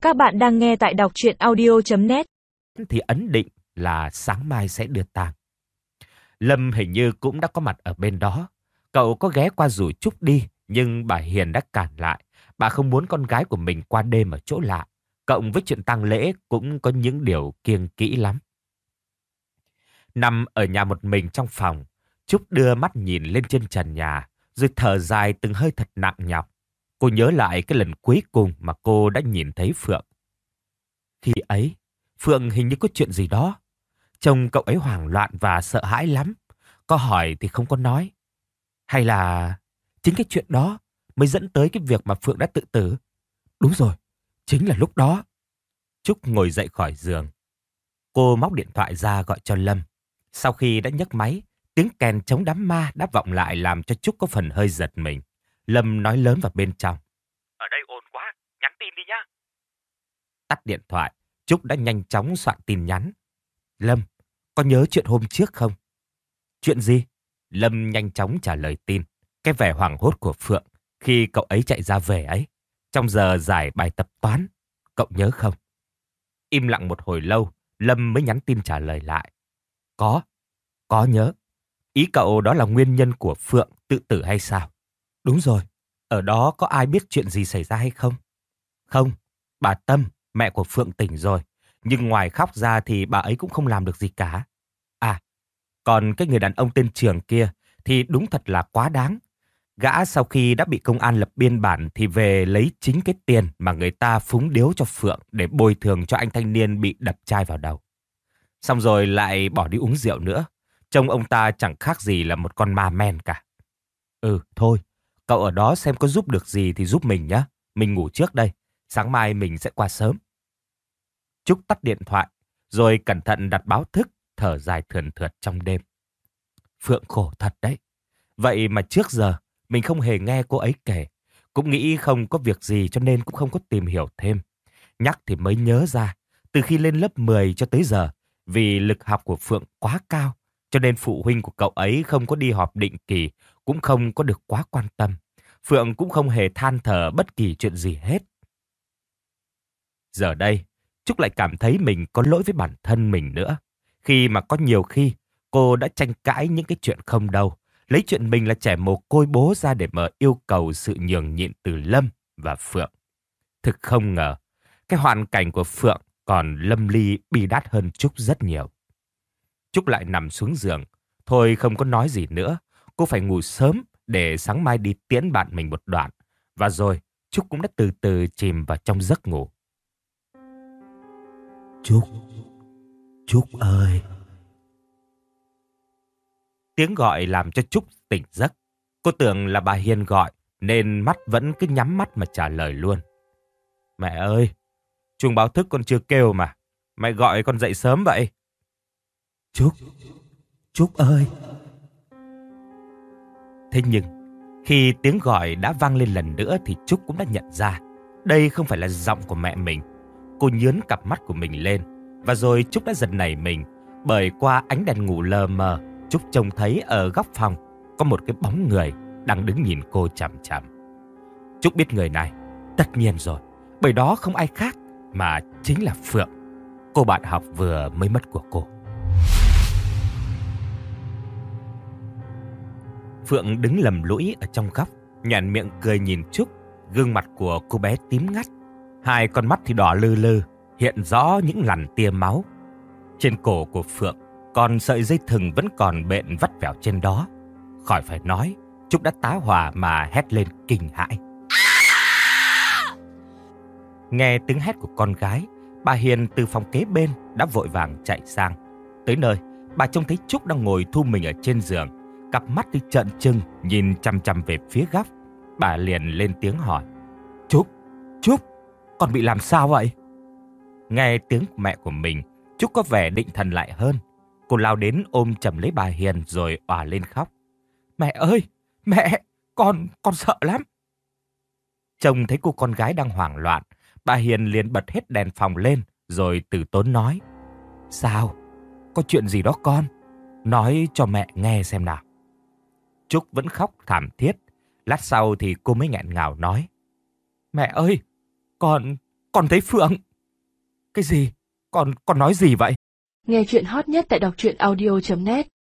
Các bạn đang nghe tại đọc truyện audio.net. Thì ấn định là sáng mai sẽ đưa tang. Lâm hình như cũng đã có mặt ở bên đó. Cậu có ghé qua rủ Trúc đi, nhưng bà Hiền đã cản lại. Bà không muốn con gái của mình qua đêm ở chỗ lạ. Cộng với chuyện tang lễ cũng có những điều kiêng kỹ lắm. Nằm ở nhà một mình trong phòng, Trúc đưa mắt nhìn lên trên trần nhà, rồi thở dài từng hơi thật nặng nhọc. Cô nhớ lại cái lần cuối cùng mà cô đã nhìn thấy Phượng. Khi ấy, Phượng hình như có chuyện gì đó. Trông cậu ấy hoảng loạn và sợ hãi lắm. Có hỏi thì không có nói. Hay là chính cái chuyện đó mới dẫn tới cái việc mà Phượng đã tự tử? Đúng rồi, chính là lúc đó. Trúc ngồi dậy khỏi giường. Cô móc điện thoại ra gọi cho Lâm. Sau khi đã nhấc máy, tiếng kèn chống đám ma đã vọng lại làm cho Trúc có phần hơi giật mình. Lâm nói lớn vào bên trong. Ở đây ồn quá, nhắn tin đi nhá. Tắt điện thoại, Trúc đã nhanh chóng soạn tin nhắn. Lâm, có nhớ chuyện hôm trước không? Chuyện gì? Lâm nhanh chóng trả lời tin. Cái vẻ hoảng hốt của Phượng khi cậu ấy chạy ra về ấy. Trong giờ giải bài tập toán, cậu nhớ không? Im lặng một hồi lâu, Lâm mới nhắn tin trả lời lại. Có nhớ. Ý cậu đó là nguyên nhân của Phượng tự tử hay sao? Đúng rồi. Ở đó có ai biết chuyện gì xảy ra hay không? Không, bà Tâm, mẹ của Phượng tỉnh rồi. Nhưng ngoài khóc ra thì bà ấy cũng không làm được gì cả. À, còn cái người đàn ông tên Trường kia thì đúng thật là quá đáng. Gã sau khi đã bị công an lập biên bản thì về lấy chính cái tiền mà người ta phúng điếu cho Phượng để bồi thường cho anh thanh niên bị đập chai vào đầu. Xong rồi lại bỏ đi uống rượu nữa. Trông ông ta chẳng khác gì là một con ma men cả. Thôi, cậu ở đó xem có giúp được gì thì giúp mình nhé. Mình ngủ trước đây, sáng mai mình sẽ qua sớm. Trúc tắt điện thoại, rồi cẩn thận đặt báo thức, thở dài thườn thượt trong đêm. Phượng khổ thật đấy. Vậy mà trước giờ, mình không hề nghe cô ấy kể. Cũng nghĩ không có việc gì cho nên cũng không có tìm hiểu thêm. Nhắc thì mới nhớ ra, từ khi lên lớp 10 cho tới giờ, vì lực học của Phượng quá cao, cho nên phụ huynh của cậu ấy không có đi họp định kỳ, cũng không có được quá quan tâm. Phượng cũng không hề than thở bất kỳ chuyện gì hết. Giờ đây, Trúc lại cảm thấy mình có lỗi với bản thân mình nữa. Khi mà có nhiều khi, cô đã tranh cãi những cái chuyện không đâu. Lấy chuyện mình là trẻ mồ côi bố ra để mà yêu cầu sự nhường nhịn từ Lâm và Phượng. Thực không ngờ, cái hoàn cảnh của Phượng còn lâm ly bi đát hơn Trúc rất nhiều. Trúc lại nằm xuống giường. Thôi không có nói gì nữa. Cô phải ngủ sớm để sáng mai đi tiễn bạn mình một đoạn. Và rồi, Trúc cũng đã từ từ chìm vào trong giấc ngủ. Trúc ơi. Tiếng gọi làm cho Trúc tỉnh giấc. Cô tưởng là bà Hiền gọi, nên mắt vẫn cứ nhắm mắt mà trả lời luôn. Mẹ ơi, chuông báo thức con chưa kêu mà. Mẹ gọi con dậy sớm vậy. Trúc ơi. Thế nhưng, khi tiếng gọi đã vang lên lần nữa thì Trúc cũng đã nhận ra. Đây không phải là giọng của mẹ mình. Cô nhớn cặp mắt của mình lên. Và rồi Trúc đã giật nảy mình. Bởi qua ánh đèn ngủ lờ mờ, Trúc trông thấy ở góc phòng có một cái bóng người đang đứng nhìn cô chằm chằm. Trúc biết người này, tất nhiên rồi. Bởi đó không ai khác mà chính là Phượng, cô bạn học vừa mới mất của cô. Phượng đứng lầm lũi ở trong góc, nhoẻn miệng cười nhìn Trúc. Gương mặt của cô bé tím ngắt, hai con mắt thì đỏ lư lư, hiện rõ những lằn tia máu. Trên cổ của Phượng còn sợi dây thừng vẫn còn bện vắt vẻo trên đó. Khỏi phải nói, Trúc đã tá hỏa mà hét lên kinh hãi. Nghe tiếng hét của con gái, bà Hiền từ phòng kế bên đã vội vàng chạy sang. Tới nơi, bà trông thấy Trúc đang ngồi thu mình ở trên giường, cặp mắt thì trợn trừng nhìn chằm chằm về phía góc. Bà liền lên tiếng hỏi: Trúc, con bị làm sao vậy? Nghe tiếng mẹ của mình, Trúc có vẻ định thần lại hơn. Cô lao đến ôm chầm lấy bà Hiền rồi òa lên khóc. Mẹ ơi, mẹ, con sợ lắm. Trông thấy cô con gái đang hoảng loạn, bà Hiền liền bật hết đèn phòng lên rồi từ tốn nói: Sao? Có chuyện gì đó con? Nói cho mẹ nghe xem nào. Trúc vẫn khóc thảm thiết. Lát sau thì cô mới nghẹn ngào nói: Mẹ ơi, con con thấy Phượng. Cái gì? Con nói gì vậy? Nghe chuyện hot nhất tại đọc truyện audio.net